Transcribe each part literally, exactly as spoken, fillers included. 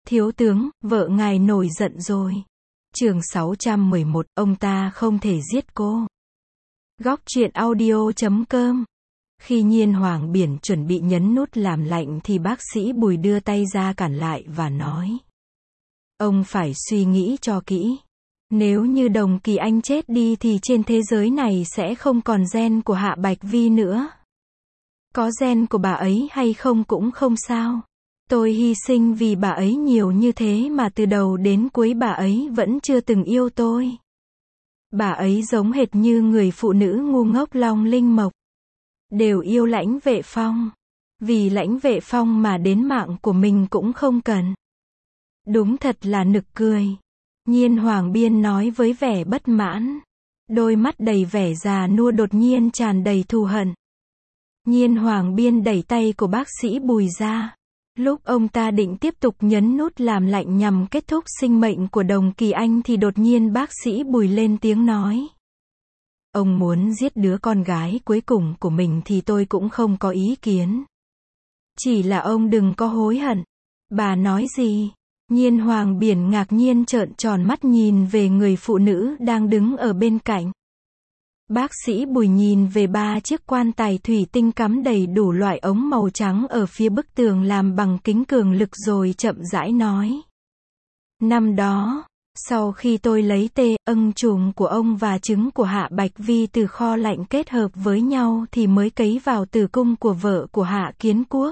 Thiếu tướng, vợ ngài nổi giận rồi. Chương sáu trăm mười một, ông ta không thể giết cô. Góc truyện audio chấm com. Khi Nhiên Hoàng Biển chuẩn bị nhấn nút làm lạnh thì bác sĩ Bùi đưa tay ra cản lại và nói. Ông phải suy nghĩ cho kỹ. Nếu như Đồng Kỳ Anh chết đi thì trên thế giới này sẽ không còn gen của Hạ Bạch Vi nữa. Có gen của bà ấy hay không cũng không sao. Tôi hy sinh vì bà ấy nhiều như thế mà từ đầu đến cuối bà ấy vẫn chưa từng yêu tôi. Bà ấy giống hệt như người phụ nữ ngu ngốc Long Linh Mộc. Đều yêu Lãnh Vệ Phong. Vì Lãnh Vệ Phong mà đến mạng của mình cũng không cần. Đúng thật là nực cười. Nhiên Hoàng Biên nói với vẻ bất mãn. Đôi mắt đầy vẻ già nua đột nhiên tràn đầy thù hận. Nhiên Hoàng Biên đẩy tay của bác sĩ Bùi ra. Lúc ông ta định tiếp tục nhấn nút làm lạnh nhằm kết thúc sinh mệnh của Đồng Kỳ Anh thì đột nhiên bác sĩ Bùi lên tiếng nói. Ông muốn giết đứa con gái cuối cùng của mình thì tôi cũng không có ý kiến. Chỉ là ông đừng có hối hận. Bà nói gì? Nhiên Hoàng Biển ngạc nhiên trợn tròn mắt nhìn về người phụ nữ đang đứng ở bên cạnh. Bác sĩ Bùi nhìn về ba chiếc quan tài thủy tinh cắm đầy đủ loại ống màu trắng ở phía bức tường làm bằng kính cường lực rồi chậm rãi nói. Năm đó, sau khi tôi lấy tê ưng trùng của ông và trứng của Hạ Bạch Vi từ kho lạnh kết hợp với nhau thì mới cấy vào tử cung của vợ của Hạ Kiến Quốc.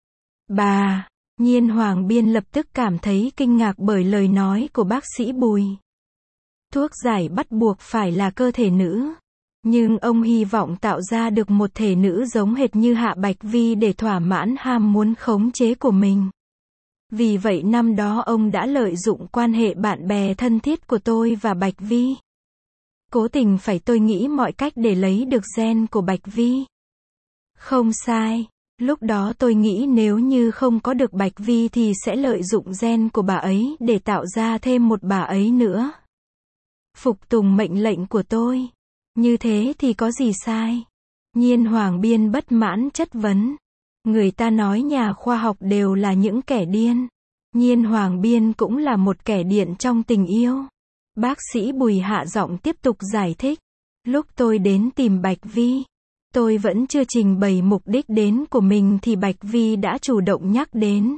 Bà, Nhiên Hoàng Biên lập tức cảm thấy kinh ngạc bởi lời nói của bác sĩ Bùi. Thuốc giải bắt buộc phải là cơ thể nữ. Nhưng ông hy vọng tạo ra được một thể nữ giống hệt như Hạ Bạch Vi để thỏa mãn ham muốn khống chế của mình. Vì vậy năm đó ông đã lợi dụng quan hệ bạn bè thân thiết của tôi và Bạch Vi. Cố tình phải tôi nghĩ mọi cách để lấy được gen của Bạch Vi. Không sai. Lúc đó tôi nghĩ nếu như không có được Bạch Vi thì sẽ lợi dụng gen của bà ấy để tạo ra thêm một bà ấy nữa. Phục tùng mệnh lệnh của tôi. Như thế thì có gì sai? Nhiên Hoàng Biên bất mãn chất vấn. Người ta nói nhà khoa học đều là những kẻ điên. Nhiên Hoàng Biên cũng là một kẻ điên trong tình yêu. Bác sĩ Bùi hạ giọng tiếp tục giải thích. Lúc tôi đến tìm Bạch Vi, tôi vẫn chưa trình bày mục đích đến của mình thì Bạch Vi đã chủ động nhắc đến.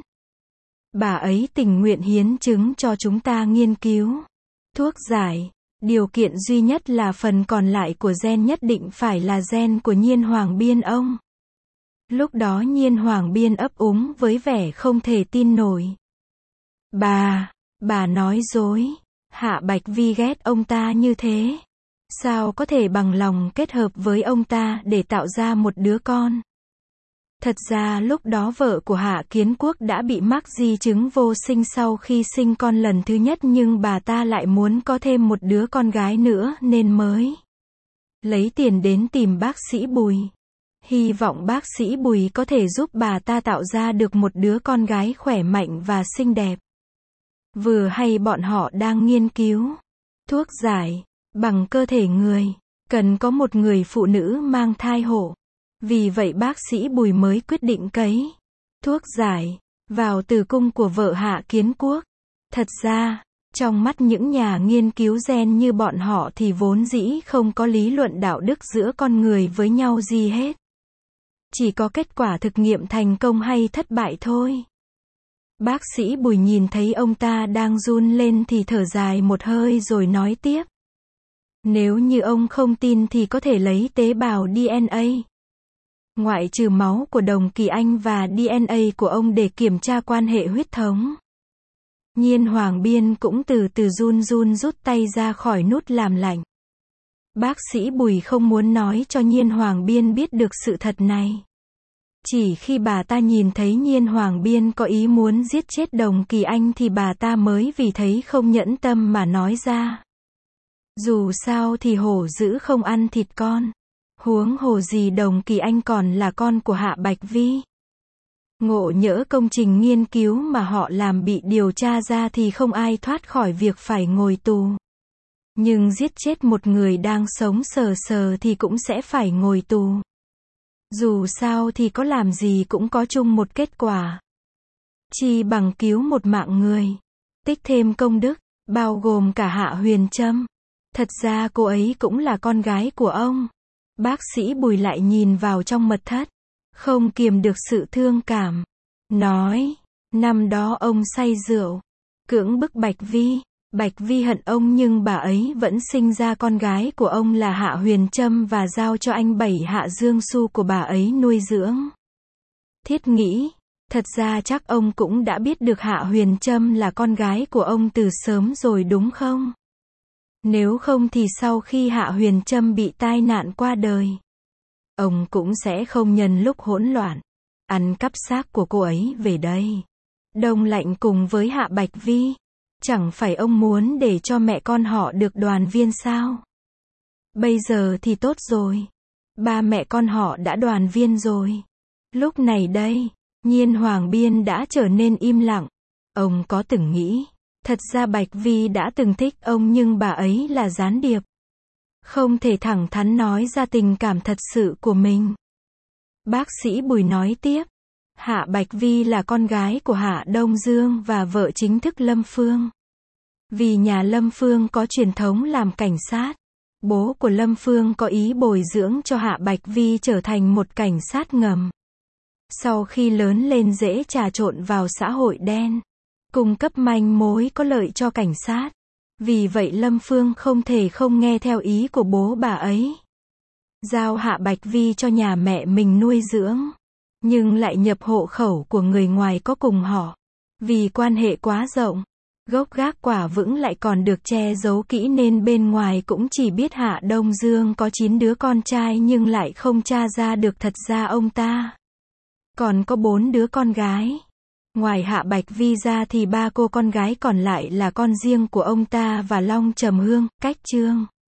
Bà ấy tình nguyện hiến trứng cho chúng ta nghiên cứu. Thuốc giải. Điều kiện duy nhất là phần còn lại của gen nhất định phải là gen của Nhiên Hoàng Biên ông. Lúc đó Nhiên Hoàng Biên ấp úng với vẻ không thể tin nổi. Bà, bà nói dối. Hạ Bạch Vi ghét ông ta như thế. Sao có thể bằng lòng kết hợp với ông ta để tạo ra một đứa con? Thật ra lúc đó vợ của Hạ Kiến Quốc đã bị mắc di chứng vô sinh sau khi sinh con lần thứ nhất nhưng bà ta lại muốn có thêm một đứa con gái nữa nên mới lấy tiền đến tìm bác sĩ Bùi. Hy vọng bác sĩ Bùi có thể giúp bà ta tạo ra được một đứa con gái khỏe mạnh và xinh đẹp. Vừa hay bọn họ đang nghiên cứu thuốc giải bằng cơ thể người, cần có một người phụ nữ mang thai hộ. Vì vậy bác sĩ Bùi mới quyết định cấy thuốc giải vào tử cung của vợ Hạ Kiến Quốc. Thật ra, trong mắt những nhà nghiên cứu gen như bọn họ thì vốn dĩ không có lý luận đạo đức giữa con người với nhau gì hết. Chỉ có kết quả thực nghiệm thành công hay thất bại thôi. Bác sĩ Bùi nhìn thấy ông ta đang run lên thì thở dài một hơi rồi nói tiếp. Nếu như ông không tin thì có thể lấy tế bào đê en a. Ngoại trừ máu của Đồng Kỳ Anh và đê en a của ông để kiểm tra quan hệ huyết thống. Nhiên Hoàng Biên cũng từ từ run run rút tay ra khỏi nút làm lạnh. Bác sĩ Bùi không muốn nói cho Nhiên Hoàng Biên biết được sự thật này. Chỉ khi bà ta nhìn thấy Nhiên Hoàng Biên có ý muốn giết chết Đồng Kỳ Anh thì bà ta mới vì thấy không nhẫn tâm mà nói ra. Dù sao thì hổ dữ không ăn thịt con. Huống hồ gì Đồng Kỳ Anh còn là con của Hạ Bạch Vi. Ngộ nhỡ công trình nghiên cứu mà họ làm bị điều tra ra thì không ai thoát khỏi việc phải ngồi tù. Nhưng giết chết một người đang sống sờ sờ thì cũng sẽ phải ngồi tù. Dù sao thì có làm gì cũng có chung một kết quả. chi bằng cứu một mạng người, tích thêm công đức, bao gồm cả Hạ Huyền Trâm. Thật ra cô ấy cũng là con gái của ông. Bác sĩ Bùi lại nhìn vào trong mật thất, không kiềm được sự thương cảm, nói, năm đó ông say rượu, cưỡng bức Bạch Vi. Bạch Vi hận ông nhưng bà ấy vẫn sinh ra con gái của ông là Hạ Huyền Trâm và giao cho anh Bảy Hạ Dương Su của bà ấy nuôi dưỡng. Thiết nghĩ, thật ra chắc ông cũng đã biết được Hạ Huyền Trâm là con gái của ông từ sớm rồi đúng không? Nếu không thì sau khi Hạ Huyền Trâm bị tai nạn qua đời, ông cũng sẽ không nhân lúc hỗn loạn, ăn cắp xác của cô ấy về đây. Đông Lạnh cùng với Hạ Bạch Vi. Chẳng phải ông muốn để cho mẹ con họ được đoàn viên sao? Bây giờ thì tốt rồi. Ba mẹ con họ đã đoàn viên rồi. Lúc này đây, Nhiên Hoàng Biên đã trở nên im lặng. Ông có từng nghĩ, thật ra Bạch Vi đã từng thích ông nhưng bà ấy là gián điệp. Không thể thẳng thắn nói ra tình cảm thật sự của mình. Bác sĩ Bùi nói tiếp. Hạ Bạch Vi là con gái của Hạ Đông Dương và vợ chính thức Lâm Phương. Vì nhà Lâm Phương có truyền thống làm cảnh sát, bố của Lâm Phương có ý bồi dưỡng cho Hạ Bạch Vi trở thành một cảnh sát ngầm. Sau khi lớn lên dễ trà trộn vào xã hội đen, cung cấp manh mối có lợi cho cảnh sát. Vì vậy Lâm Phương không thể không nghe theo ý của bố bà ấy. Giao Hạ Bạch Vi cho nhà mẹ mình nuôi dưỡng. Nhưng lại nhập hộ khẩu của người ngoài có cùng họ. Vì quan hệ quá rộng, gốc gác quả vững lại còn được che giấu kỹ nên bên ngoài cũng chỉ biết Hạ Đông Dương có chín đứa con trai nhưng lại không tra ra được thật ra ông ta còn có bốn đứa con gái. Ngoài Hạ Bạch Vi ra thì ba cô con gái còn lại là con riêng của ông ta và Long Trầm Hương, Cách Trương.